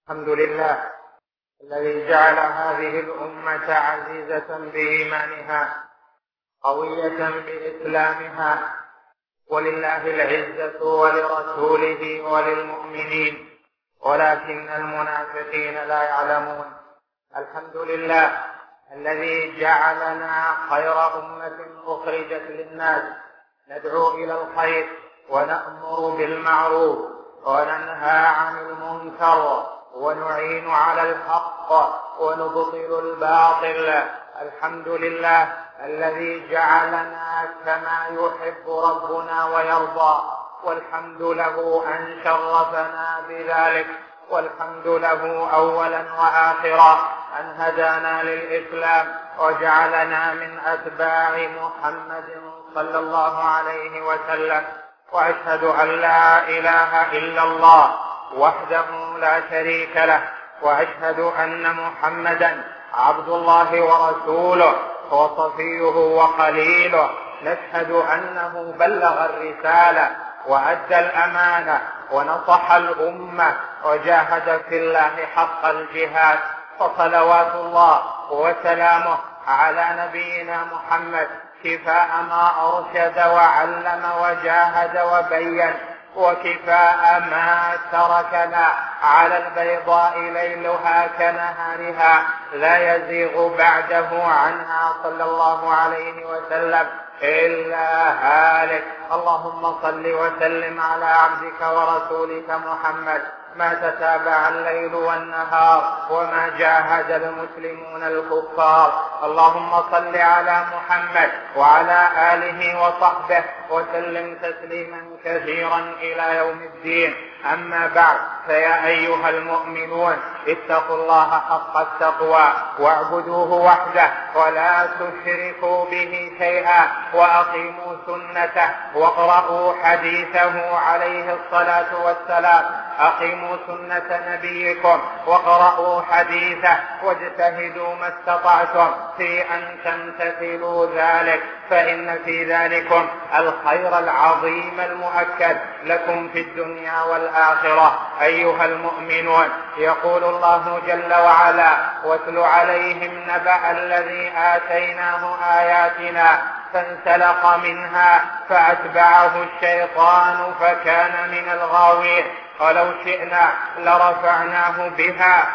الحمد لله الذي جعل هذه الأمة عزيزة بإيمانها قوية بإسلامها، ولله العزة ولرسوله وللمؤمنين ولكن المنافقين لا يعلمون. الحمد لله الذي جعلنا خير أمة أخرجت للناس، ندعو إلى الخير ونأمر بالمعروف وننهى عن المنكر ونعين على الحق ونبطل الباطل. الحمد لله الذي جعلنا كما يحب ربنا ويرضى، والحمد له أن شرفنا بذلك، والحمد له أولا وآخرا أن هدانا للإسلام وجعلنا من أتباع محمد صلى الله عليه وسلم. وأشهد أن لا إله إلا الله وحده لا شريك له، وأشهد أن محمدا عبد الله ورسوله وصفيه وخليله. نشهد أنه بلغ الرسالة وأدى الأمانة ونصح الأمة وجاهد في الله حق الجهاد، فصلوات الله وسلامه على نبينا محمد كفاء ما أرشد وعلم وجاهد وبين، وكفاء ما تركنا على البيضاء ليلها كنهارها لا يزيغ بعده عنها صلى الله عليه وسلم إلا هالك. اللهم صل وسلم على عبدك ورسولك محمد ما تتابع الليل والنهار وما جاهد المسلمون الكفار. اللهم صل على محمد وعلى آله وصحبه وسلم تسليما كثيرا إلى يوم الدين. أما بعد، فيا أيها المؤمنون اتقوا الله حق التقوى واعبدوه وحده ولا تشركوا به شيئا، وأقيموا سنته واقرأوا حديثه عليه الصلاة والسلام. أقيموا سنة نبيكم واقرأوا حديثه واجتهدوا ما استطعتم في أن تمتثلوا ذلك، فإن في ذلكم الخير العظيم المؤكد لكم في الدنيا والآخرة. أيها المؤمنون، يقول الله جل وعلا: واتل عليهم نبأ الذي آتيناه آياتنا فانسلخ منها فأتبعه الشيطان فكان من الغاوين. ولو شئنا لرفعناه بها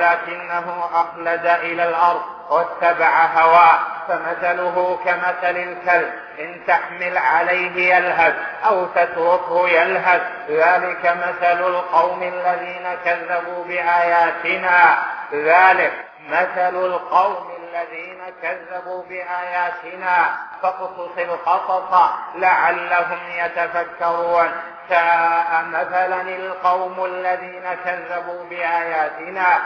ولكنه أخلد إلى الأرض واتبع هواه، فمثله كمثل الكلب إن تحمل عليه يلهث أو تتركه يلهث، ذلك مثل القوم الذين كذبوا بآياتنا. ذلك مثل القوم الذين كذبوا بآياتنا فاقصص القصص لعلهم يتفكرون. ساء مثلا القوم الذين كذبوا بآياتنا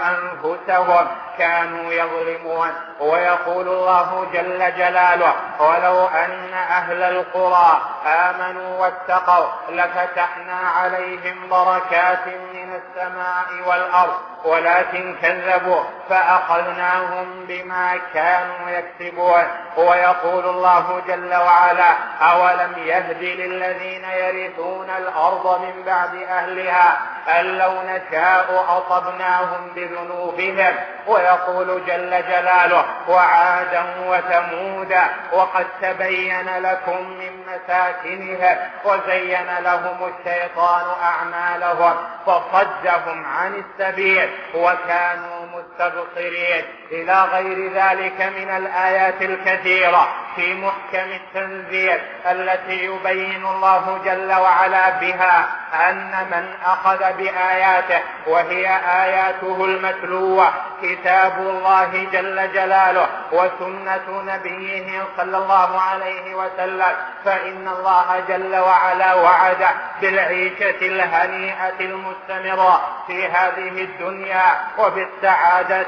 وأنفسهم كانوا يظلمون. ويقول الله جل جلاله: ولو أن أهل القرى آمنوا واتقوا لفتحنا عليهم بركات من السماء والأرض ولكن كذبوا فأخذناهم بما كانوا يكسبون. ويقول الله جل وعلا: أولم يهد للذين يرثون الأرض من بعد أهلها أن لو نشاء أصبناهم بذنوبهم. ويقول جل جلاله: وعادا وثمودا وقد تبين لكم من مساكنهم وزين لهم الشيطان أعمالهم فصدهم عن السبيل وكانوا مستبصرين. إلى غير ذلك من الآيات الكثيرة في محكم التنزيل التي يبين الله جل وعلا بها أن من أخذ بآياته وهي آياته المتلوة كتاب الله جل جلاله وسنة نبيه صلى الله عليه وسلم، فإن الله جل وعلا وعده بالعيشة الهنيئة المستمرة في هذه الدنيا وبالسعادة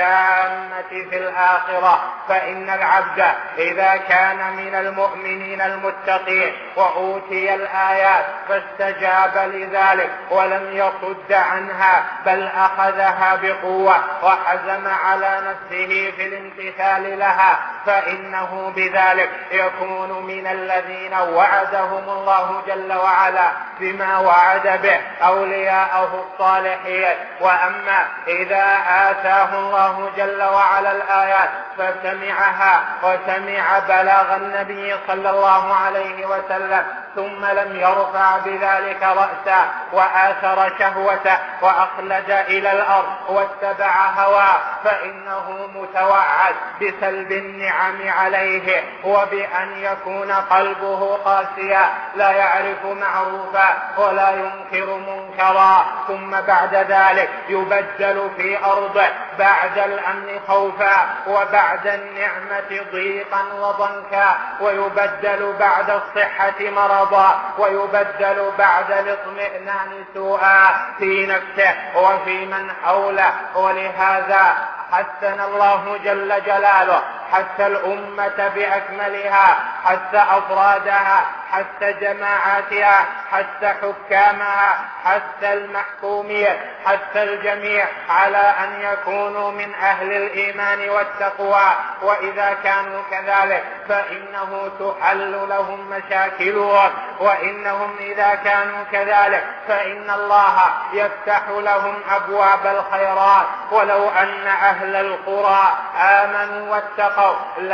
التامة في الآخرة. فإن العبد إذا كان من المؤمنين المتقين وأوتي الآيات فاستجاب لذلك ولم يصد عنها بل أخذها بقوة وحزم على نفسه في الامتثال لها، فإنه بذلك يكون من الذين وعدهم الله جل وعلا بما وعد به أولياءه الصالحين. وأما إذا آتاه الله جل وعلا الآيات فسمعها وسمع بلاغ النبي صلى الله عليه وسلم ثم لم يرفع بذلك رأسا وآثر شهوته وأخلد إلى الأرض واتبع هواه فإنه متوعد بسلب النعم عليه وبأن يكون قلبه قاسيا لا يعرف معروفا ولا ينكر منكرا، ثم بعد ذلك يبدل في أرضه بعد الأمن خوفا وبعد النعمة ضيقا وضنكا، ويبدل بعد الصحة مرضا، ويبدل بعد الاطمئنان سوءا في نفسه وفي من حوله. ولهذا حثنا الله جل جلاله حث الأمة بأكملها، حث أفرادها، حث جماعاتها، حث حكامها، حث المحكومين، حث الجميع على أن يكونوا من أهل الإيمان والتقوى، وإذا كانوا كذلك فإنه تحل لهم مشاكلهم، وإنهم إذا كانوا كذلك فإن الله يفتح لهم أبواب الخيرات. ولو أن أهل القرى آمنوا واتقوا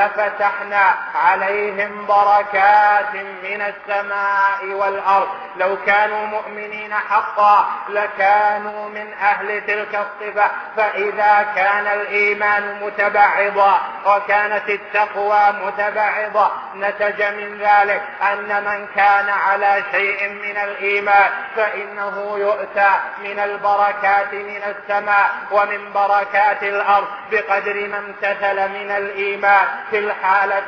لفتحنا عليهم بركات من السماء والأرض. لو كانوا مؤمنين حقا لكانوا من أهل تلك الصفة. فإذا كان الإيمان متبعضا وكانت التقوى متبعضة نتج من ذلك أن من كان على شيء من الإيمان فإنه يؤتى من البركات من السماء ومن بركات الأرض بقدر ما امتثل من الإيمان في الحالة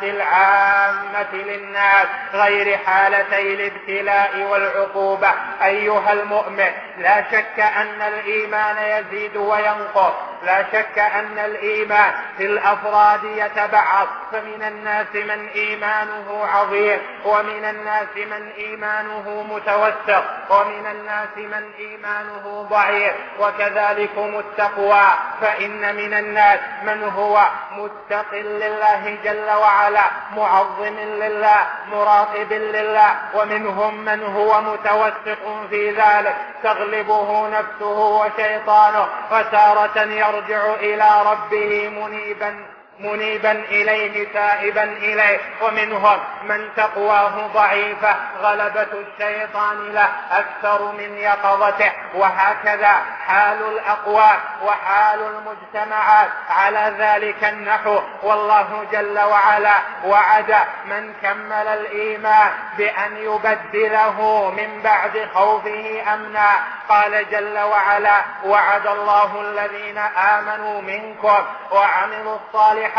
العامة للناس غير حالتي الابتلاء والعقوبة. أيها المؤمن، لا شك أن الإيمان يزيد وينقص، لا شك أن الإيمان في الأفراد يتبعض، فمن الناس من إيمانه عظيم، ومن الناس من إيمانه متوسط، ومن الناس من إيمانه ضعيف. وكذلكم التقوى، فإن من الناس من هو متق لله جل وعلا معظم لله مراقب لله، ومنهم من هو متوسط في ذلك تغلبه نفسه وشيطانه، وتارة يرجع إلى ربه منيبا إليه تائبا إليه. ومنهم من تقواه ضعيفة غلبة الشيطان له أكثر من يقظته. وهكذا حال الأقوام وحال المجتمعات على ذلك النحو. والله جل وعلا وعد من كمل الإيمان بأن يبدله من بعد خوفه أمنا. قال جل وعلا: وعد الله الذين آمنوا منكم وعملوا الصالحات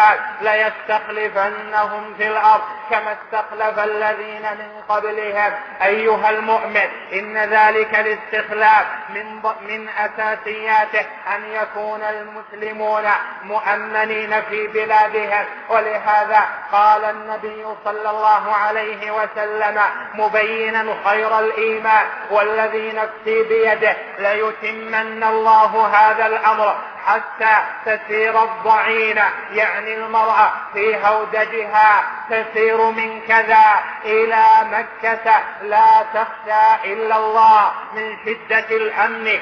ليستخلفنهم في الأرض كما استخلف الذين من قبلهم. أيها المؤمن، إن ذلك الاستخلاف من أساسياته أن يكون المسلمون مؤمنين في بلادهم. ولهذا قال النبي صلى الله عليه وسلم مبينا خير الإيمان: والذي نفسي بيده ليتمن الله هذا الأمر حتى تسير الضعينة، يعني المرأة في هودجها تسير من كذا إلى مكة لا تخشى إلا الله من شدة الأمن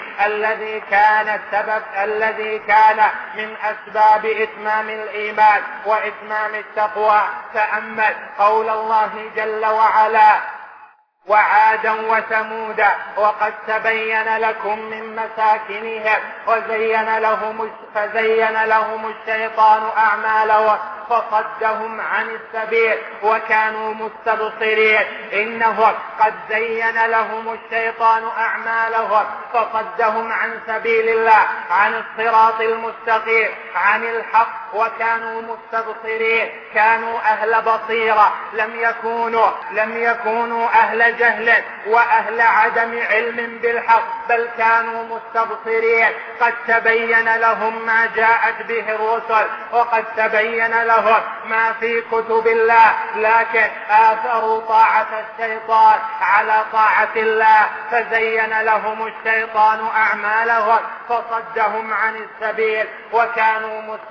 الذي كان من أسباب إتمام الإيمان وإتمام التقوى. تأمل قول الله جل وعلا: وعادا وثمودا وقد تبين لكم من مساكنهم فزين لهم الشيطان أعمالهم فصدهم عن السبيل وكانوا مستبصرين. إنهم قد زين لهم الشيطان أعمالهم فصدهم عن سبيل الله، عن الصراط المستقيم، عن الحق، وكانوا مستبصرين. كانوا أهل بصيرة، لم يكونوا أهل جهل وأهل عدم علم بالحق، بل كانوا مستبصرين. قد تبين لهم ما جاءت به الرسل، وقد تبين لهم ما في كتب الله، لكن آثروا طاعة الشيطان على طاعة الله فزين لهم الشيطان أعمالهم فصدهم عن السبيل وكانوا مستبصرين.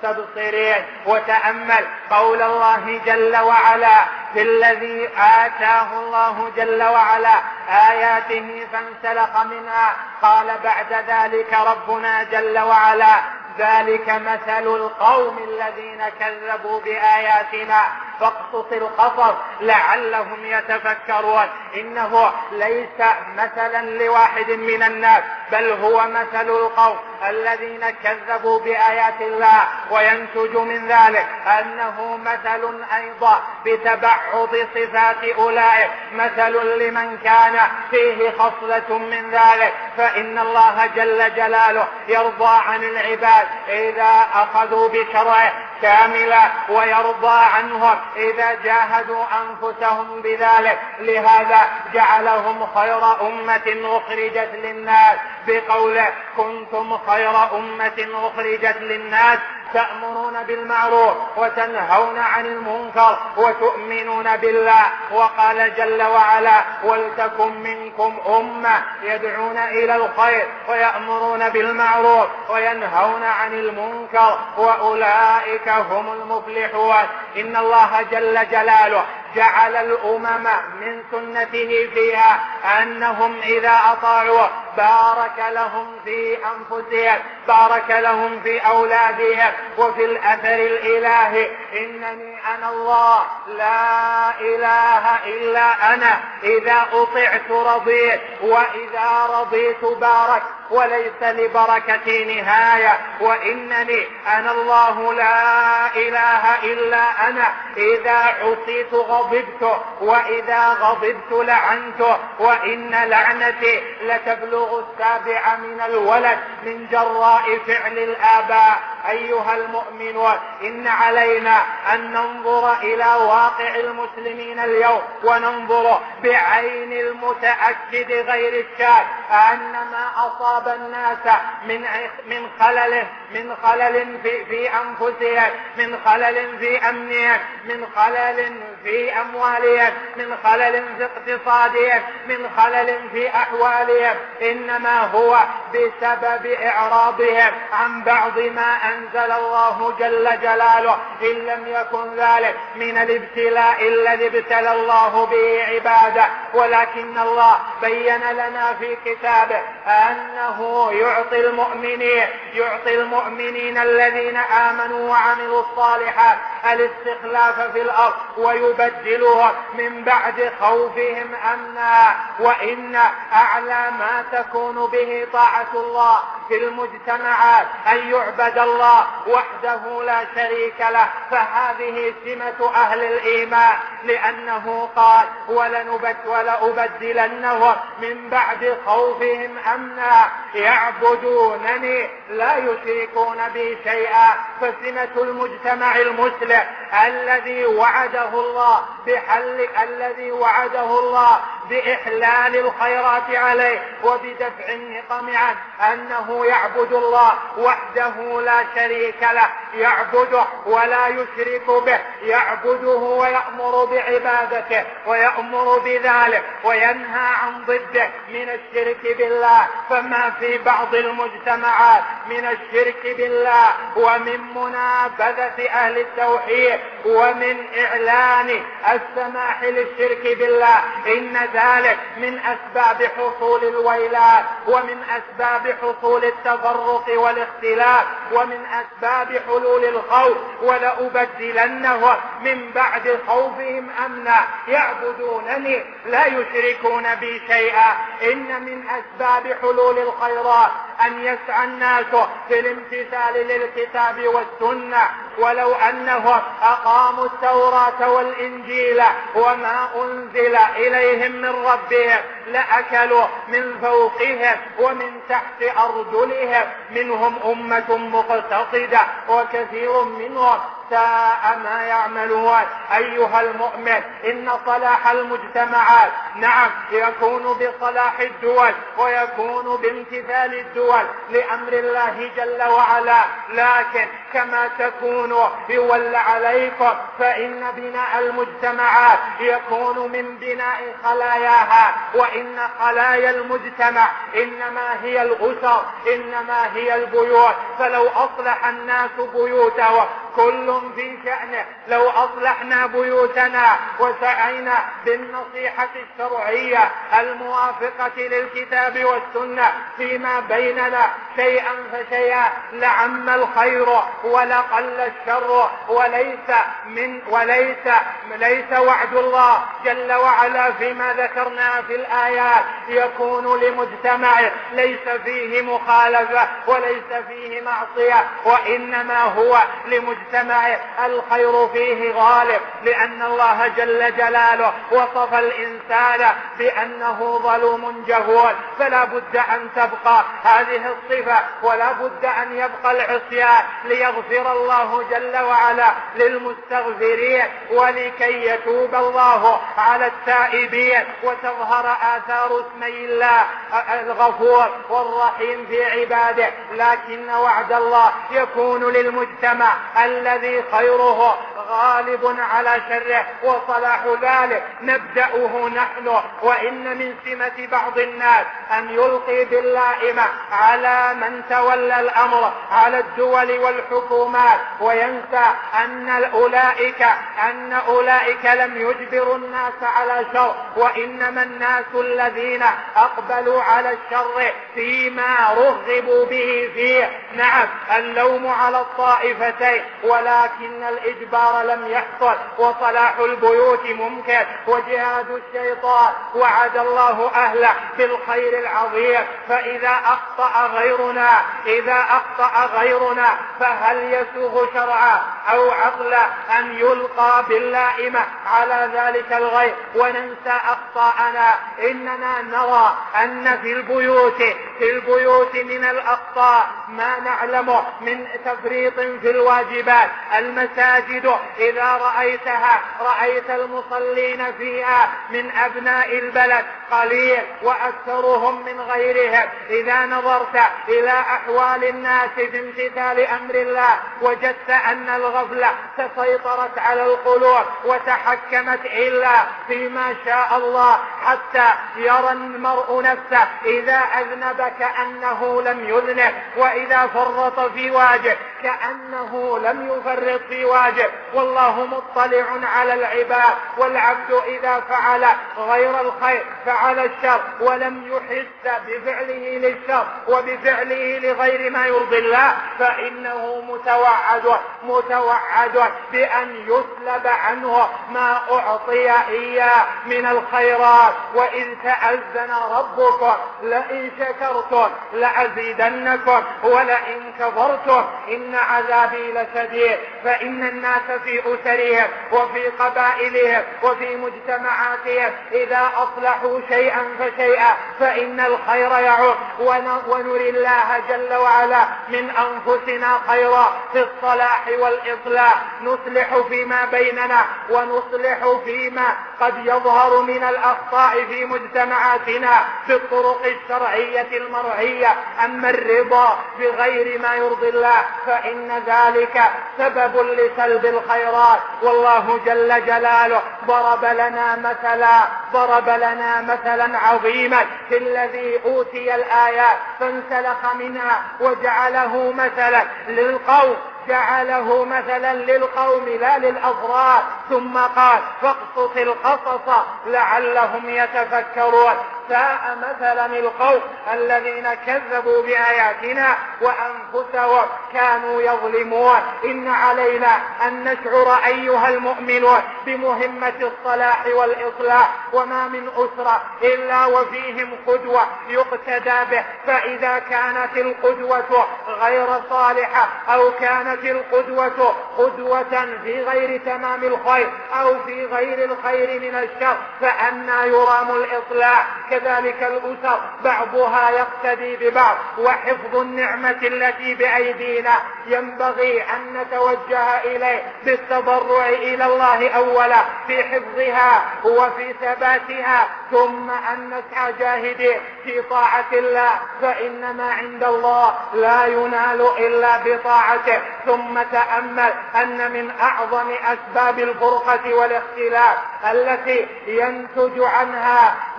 المبصرين. وتأمل قول الله جل وعلا في الذي آتاه الله جل وعلا آياته فانسلخ منها، قال بعد ذلك ربنا جل وعلا: ذلك مثل القوم الذين كذبوا بآياتنا فاقصص القصص لعلهم يتفكرون. إنه ليس مثلا لواحد من الناس، بل هو مثل القوم الذين كذبوا بآيات الله، وينتج من ذلك أنه مثل أيضا بتبعض صفات أولئك، مثل لمن كان فيه خصلة من ذلك. فإن الله جل جلاله يرضى عن العباد إذا أخذوا بشرعه كاملا، ويرضى عنهم إذا جاهدوا أنفسهم بذلك. لهذا جعلهم خير أمة أخرجت للناس بقوله: كنتم خير أمة أخرجت للناس تأمرون بالمعروف وتنهون عن المنكر وتؤمنون بالله. وقال جل وعلا: ولتكن منكم أمة يدعون إلى الخير ويأمرون بالمعروف وينهون عن المنكر وأولئك هم المفلحون. إن الله جل جلاله جعل الأمم من سنته فيها أنهم إذا أطاعوا بارك لهم في أنفسهم، بارك لهم في أولادهم، وفي الأثر الإلهي: إنني أنا الله لا إله إلا أنا، إذا أطعت رضيت وإذا رضيت بارك، وليس لبركتي نهاية. وإنني أنا الله لا إله إلا أنا، إذا عصيت غضبت وإذا غضبت لعنت، وإن لعنتي لتبلغ 7 من الولد من جراء فعل الآباء. أيها المؤمنون، إن علينا أن ننظر إلى واقع المسلمين اليوم، وننظر بعين المتأكد غير الشاك أن ما أصاب الناس من خلل في أنفسهم، من خلل في أمنهم، من خلل في أموالهم، من خلل في اقتصادهم، من خلل في أحوالهم، إنما هو بسبب إعراضهم عن بعض ما أنزل الله جل جلاله، إن لم يكن ذلك من الابتلاء الذي ابتلى الله به عباده. ولكن الله بين لنا في كتابه أنه يعطي المؤمنين الذين آمنوا وعملوا الصالحات الاستخلاف في الأرض، ويبدلهم من بعد خوفهم أمنا. وإن أعلى ما تكون به طاعة الله في المجتمعات أن يعبد الله وحده لا شريك له، فهذه سمة أهل الإيمان، لأنه قال: ولأبدلنهم من بعد خوفهم أمنا يعبدونني لا يشركون بي شيئا. فسمة المجتمع المسلم الذي وعده الله بإحلال الخيرات عليه وبدفع النقم عنه أنه يعبد الله وحده لا شريك له، يعبده ولا يشرك به، يعبده ويأمر بعبادته ويأمر بذلك وينهى عن ضده من الشرك بالله. فما في بعض المجتمعات من الشرك بالله ومن منابذة أهل التوحيد ومن إعلان السماح للشرك بالله، إن ذلك من أسباب حصول الويلات، ومن أسباب حصول التفرق والاختلاف، ومن أسباب حلول الخوف. ولأبدلنهم من بعد خوفهم أمنا يعبدونني لا يشركون بي شيئا. إن من أسباب حلول الخيرات أن يسعى الناس في الامتثال للكتاب والسنة، ولو أنهم أقاموا التوراة والإنجيل وما أنزل إليهم من ربهم لأكلوا من فوقهم ومن تحت أرجلهم، منهم أمة مقتصدة وكثير منهم ساء ما يعملون. أيها المؤمن، إن صلاح المجتمعات نعم يكون بصلاح الدول ويكون بامتثال الدول لأمر الله جل وعلا، لكن كما تكون يولى عليكم فإن بناء المجتمعات يكون من بناء خلاياها، وإن خلايا المجتمع إنما هي الأسر، إنما هي البيوت. فلو أصلح الناس بيوتهم كل في شأنه. لو أصلحنا بيوتنا وسعينا بالنصيحة الشرعية الموافقة للكتاب والسنة فيما بيننا شيئا فشيئا لعم الخير ولقل الشر. وليس وعد الله جل وعلا فيما ذكرنا في الآيات يكون لمجتمع ليس فيه مخالفة وليس فيه معصية، وإنما هو لمجتمع الخير فيه غالب، لأن الله جل جلاله وصف الإنسان بأنه ظلوم جهول، فلا بد أن تبقى هذه الصفة ولا بد أن يبقى العصيان ليغفر الله جل وعلا للمستغفرين ولكي يتوب الله على التائبين وتظهر آثار اسمي الله الغفور والرحيم في عباده. لكن وعد الله يكون للمجتمع الذي خيره غالب على شره وصلاح ذلك نبدأه نحن. وإن من سمة بعض الناس أن يلقي باللائمة على من تولى الأمر على الدول والحكومات وينسى أن أولئك لم يجبروا الناس على شر، وإنما الناس الذين أقبلوا على الشر فيما رغبوا به فيه. نعم اللوم على الطائفتين، ولكن الإجبار لم يحصل، وصلاح البيوت ممكن، وجهاد الشيطان وعد الله أهله بالخير العظيم. فإذا أخطأ غيرنا فهل يسوغ شرعا أو عقلا أن يلقى باللائمة على ذلك الغير وننسى أخطاءنا؟ إننا نرى أن في البيوت من الأخطاء ما نعلمه من تفريط في الواجبات. المساجد إذا رأيت المصلين فيها من أبناء البلد قليل وأكثرهم من غيرهم. إذا نظرت إلى أحوال الناس في امتثال أمر الله وجدت أن الغفلة تسيطرت على القلوب وتحكمت إلا فيما شاء الله، حتى يرى المرء نفسه إذا أذنب كأنه لم يذنب، وإذا فرط في واجب كأنه لم يفرط في واجب. والله مطلع على العباد، والعبد إذا فعل غير الخير فعل الشر ولم يحس بفعله للشر وبفعله لغير ما يرضي الله فإنه متوعد بأن يسلب عنه ما أعطي إياه من الخيرات. وإذ تأذن ربكم لئن شكرتم لأزيدنكم ولئن كفرتم إن عذابي لشديد. فإن الناس في أسرهم وفي قبائلهم وفي مجتمعاتهم إذا أصلحوا شيئا فشيئا فإن الخير يعود، ونري الله جل وعلا من أنفسنا خيرا في الصلاح والإصلاح. نصلح فيما بيننا ونصلح فيما قد يظهر من الأخطاء في مجتمعاتنا بالطرق الشرعية المرعية. أما الرضا بغير ما يرضي الله فإن ذلك سبب لسلب الخيرات. والله جل جلاله ضرب لنا مثلا عظيما في الذي أوتي الآيات فانسلخ منها وجعله مثلا للقوم لا للأفراد. ثم قال فاقصص القصص لعلهم يتفكرون. ساء مثلا القوم الذين كذبوا بآياتنا وأنفسهم كانوا يظلمون. إن علينا أن نشعر أيها المؤمنون بمهمة الصلاح والإصلاح، وما من أسرة إلا وفيهم قدوة يقتدى به. فإذا كانت القدوة غير صالحة أو كانت القدوة قدوة في غير تمام الخير أو في غير الخير من الشر فأنى يرام الإصلاح؟ كذلك الأسر بعضها يقتدي ببعض، وحفظ النعمة التي بأيدينا ينبغي أن نتوجه إليه بالتضرع إلى الله أولا في حفظها وفي ثباتها، ثم أن نسعى جاهدين في طاعة الله، فإن ما عند الله لا ينال إلا بطاعته. ثم تأمل أن من أعظم أسباب الفرقة والاختلاف التي ينتج عنها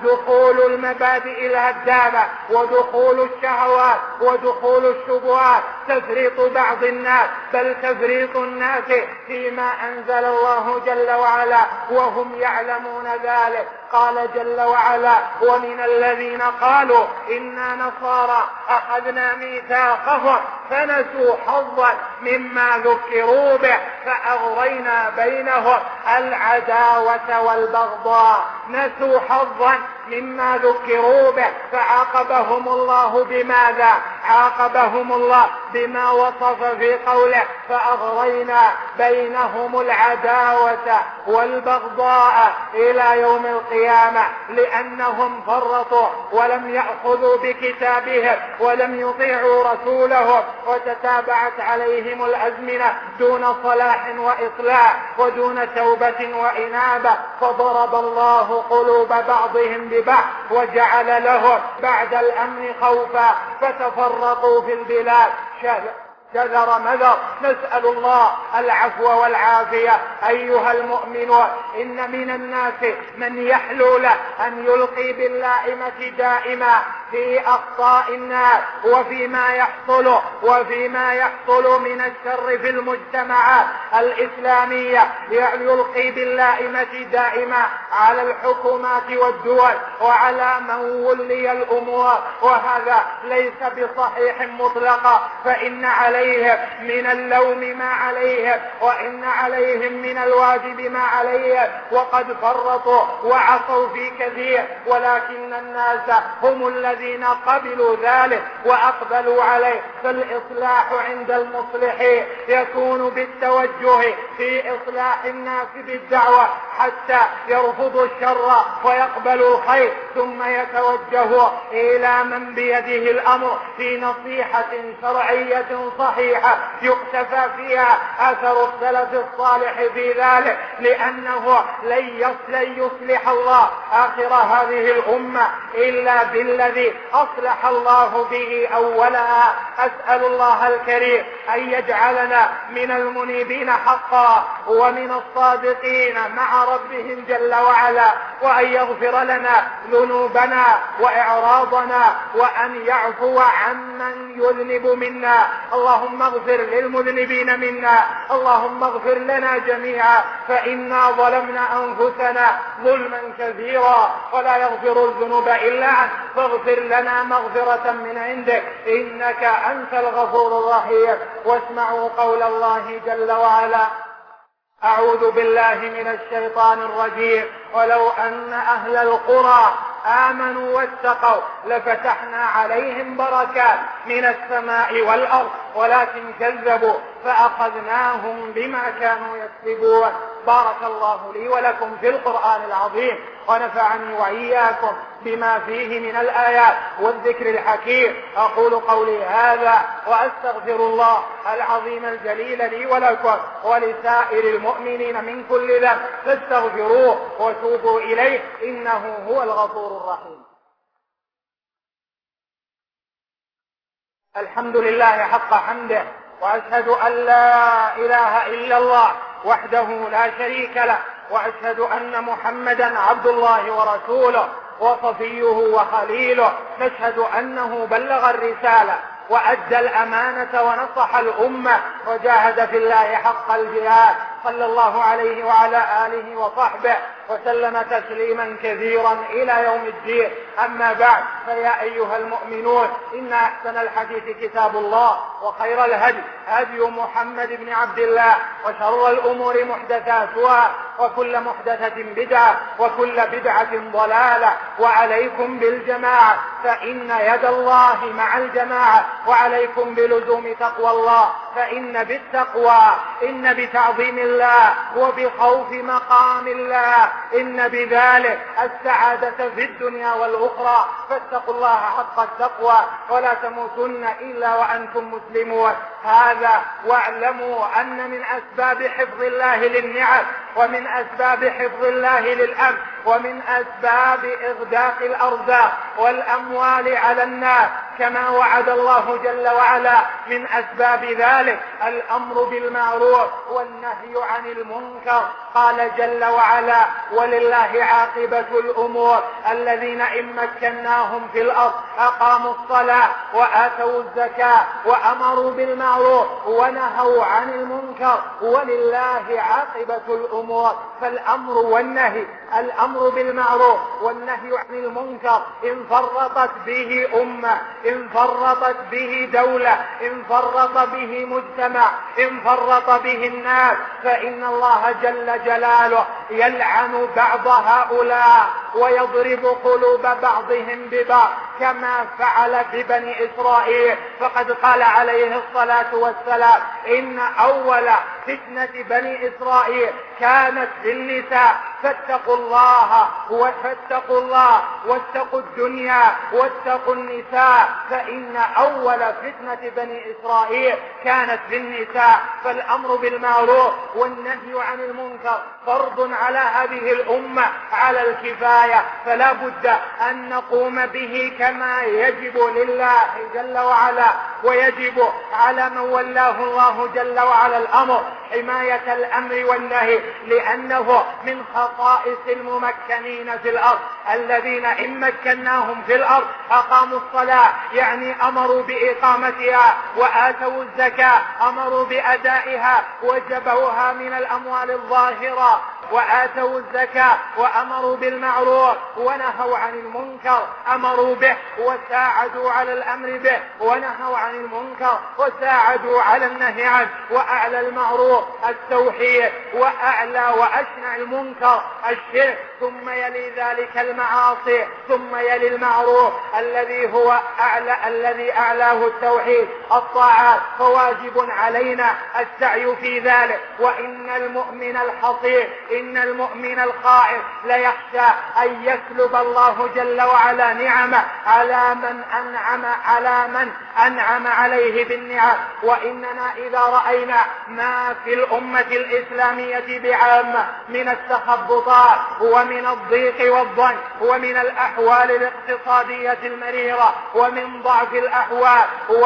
دخول المبادئ الهدامة ودخول الشهوات ودخول الشبهات، تفريط بعض الناس، بل تفريط الناس فيما أنزل الله جل وعلا وهم يعلمون ذلك. قال جل وعلا: ومن الذين قالوا إنا نصارى أخذنا ميثاقهم فنسوا حظا مما ذكروا به فأغرينا بينهم العداوة والبغضاء. نسوا حظا مما ذكروا به فعاقبهم الله بماذا؟ عاقبهم الله بما وصف في قوله: فأغرينا بينهم العداوة والبغضاء إلى يوم القيامة، لأنهم فرطوا ولم يأخذوا بكتابهم ولم يطيعوا رسولهم، وتتابعت عليهم الأزمنة دون صلاح وإصلاح ودون توبة وإنابة، فضرب الله قلوب بعضهم ببعض وجعل لهم بعد الأمن خوفا فتفرقوا في البلاد شذر مذر. نسأل الله العفو والعافية. أيها المؤمنون، إن من الناس من يحلو له أن يلقي باللائمة دائما في أخطاء الناس وفيما يحصل من الشر في المجتمعات الإسلامية، يلقي باللائمة دائما على الحكومات والدول وعلى من ولي الأمور، وهذا ليس بصحيح مطلقا، فإن عليهم من اللوم ما عليهم وإن عليهم من الواجب ما عليهم، وقد فرطوا وعصوا في كثير، ولكن الناس هم الذين قبلوا ذلك وأقبلوا عليه. فالإصلاح عند المصلحين يكون بالتوجه في إصلاح الناس بالدعوة حتى يرفضوا الشر ويقبلوا الخير، ثم يتوجهوا إلى من بيده الأمر في نصيحة شرعية صحيحة يقتفى فيها أثر السلف الصالح في ذلك، لأنه لن يصلح الله آخر هذه الأمة إلا بالذي أصلح الله به أولها. أسأل الله الكريم أن يجعلنا من المنيبين حقا ومن الصادقين مع ربهم جل وعلا، وأن يغفر لنا ذنوبنا وإعراضنا، وأن يعفو عمن يذنب منا. اللهم اغفر للمذنبين منا، اللهم اغفر لنا جميعا، فإنا ظلمنا أنفسنا ظلما كثيرا ولا يغفر الذنوب إلا أنت، فاغفر لنا مغفرة من عندك إنك أنت الغفور الرحيم. واسمعوا قول الله جل وعلا: أعوذ بالله من الشيطان الرجيم: ولو أن أهل القرى آمنوا واتقوا لفتحنا عليهم بركات من السماء والأرض ولكن كذبوا فأخذناهم بما كانوا يكسبون. بارك الله لي ولكم في القرآن العظيم، ونفعني وإياكم بما فيه من الآيات والذكر الحكيم. أقول قولي هذا وأستغفر الله العظيم الجليل لي ولكم ولسائر المؤمنين من كل ذنب، فاستغفروه وتوبوا إليه إنه هو الغفور الرحيم. الحمد لله حق حمده، وأشهد أن لا إله إلا الله وحده لا شريك له، وأشهد أن محمدا عبد الله ورسوله وصفيه وخليله. نشهد أنه بلغ الرسالة وأدى الأمانة ونصح الأمة وجاهد في الله حق الجهاد، صلى الله عليه وعلى آله وصحبه وسلم تسليما كثيرا إلى يوم الدين. أما بعد، فيا أيها المؤمنون، إن أحسن الحديث كتاب الله، وخير الهدي هدي محمد بن عبد الله، وشر الأمور محدثاتها، وكل محدثة بدعة، وكل بدعة ضلالة. وعليكم بالجماعة، فإن يد الله مع الجماعة، وعليكم بلزوم تقوى الله، فإن بالتقوى إن بتعظيم الله وبخوف مقام الله إن بذلك السعادة في الدنيا والأخرى. فاتقوا الله حق التقوى ولا تموتن إلا وأنتم مسلمون. هذا واعلموا أن من أسباب حفظ الله للنعم، ومن أسباب حفظ الله للأمن، ومن أسباب إغداق الأرزاق والأموال على الناس كما وعد الله جل وعلا من أسباب ذلك الأمر بالمعروف والنهي عن المنكر. قال جل وعلا: ولله عاقبة الأمور الذين إن مكناهم في الأرض أقاموا الصلاة وآتوا الزكاة وأمروا بالمعروف ونهوا عن المنكر ولله عاقبة الأمور. فالأمر والنهي، الأمر بالمعروف والنهي عن المنكر إن فرطت به أمة، إن فرطت به دولة، إن فرط به مجتمع، إن فرط به الناس، فإن الله جل جلاله يلعن بعض هؤلاء ويضرب قلوب بعضهم ببعض كما فعل ببني إسرائيل. فقد قال عليه الصلاة والسلام: إن أول فتنة بني إسرائيل كانت في النساء، فاتقوا الله واتقوا الدنيا واتقوا النساء، فإن أول فتنة بني إسرائيل كانت في النساء. فالأمر بالمعروف والنهي عن المنكر فرض على هذه الأمة على الكفاية، فلا بد أن نقوم به كما يجب لله جل وعلا، ويجب على من ولاه الله جل وعلا الأمر حماية الأمر والنهي، لأنه من خصائص الممكنين في الأرض الذين إن مكناهم في الأرض أقاموا الصلاة، يعني أمروا بإقامتها، وآتوا الزكاة، أمروا بأدائها وجبوها من الأموال الظاهرة، وآتوا الزكاة وأمروا بالمعروف ونهوا عن المنكر، أمروا به وساعدوا على الأمر به، ونهوا عن المنكر وساعدوا على النهي عنه. وأعلى المعروف التوحيد، وأعلى وأشنع المنكر الشرك، ثم يلي ذلك المعاصي، ثم يلي المعروف الذي هو الذي أعلاه التوحيد الطاعات، فواجب علينا السعي في ذلك. وإن المؤمن الحصير، إن المؤمن الخائف ليخشى أن يسلب الله جل وعلا نعمه على من أنعم عليه بالنعم. وإننا إذا رأينا ما في الأمة الإسلامية بعامة من التخبطات ومن الضيق والضنك ومن الأحوال الاقتصادية المريرة ومن ضعف الأحوال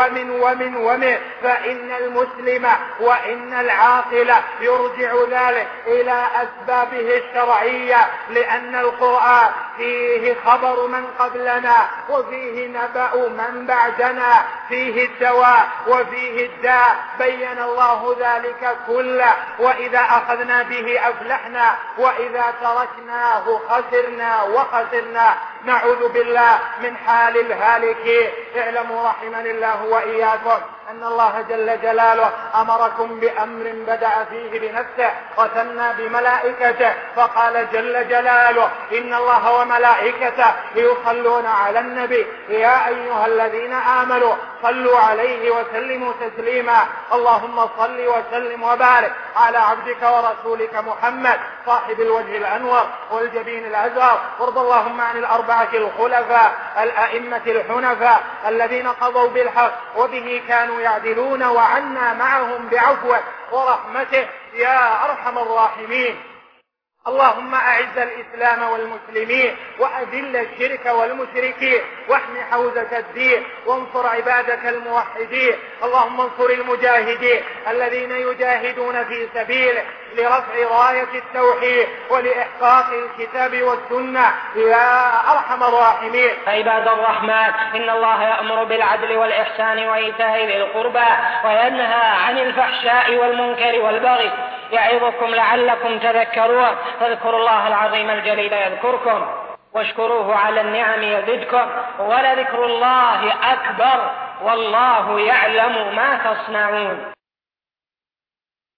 ومن فإن المسلم وإن العاقل يرجع ذلك إلى أسبابه الشرعية، لأن القرآن فيه خبر من قبلنا وفيه نبأ من بعدنا، فيه الدواء وفيه الداء، بين الله ذلك كله. وإذا أخذنا به أفلحنا، وإذا تركناه خسرنا وخسرنا. نعوذ بالله من حال الهالكين. اعلموا رحمني الله وإياكم أن الله جل جلاله أمركم بأمر بدأ فيه بنفسه وثنى بملائكته، فقال جل جلاله: إن الله وملائكته يصلون على النبي يا أيها الذين آمنوا صلوا عليه وسلموا تسليما. اللهم صل وسلم وبارك على عبدك ورسولك محمد صاحب الوجه الأنور والجبين الأزهر. وارض اللهم عن الأربعة الخلفاء الأئمة الحنفاء الذين قضوا بالحق وبه كانوا يعدلون، وعنا معهم بعفوك ورحمته يا أرحم الراحمين. اللهم أعز الإسلام والمسلمين وأذل الشرك والمشركين، واحم حوزة الدين، وانصر عبادك الموحدين. اللهم انصر المجاهدين الذين يجاهدون في سبيله لرفع راية التوحيد ولإحقاق الكتاب والسنة يا أرحم الراحمين. عباد الرحمن، إن الله يأمر بالعدل والإحسان وإيتاء ذي القربى وينهى عن الفحشاء والمنكر والبغي، يعظكم لعلكم تذكرون. فاذكروا الله العظيم الجليل يذكركم، واشكروه على النعم يزدكم، ولذكر الله أكبر والله يعلم ما تصنعون.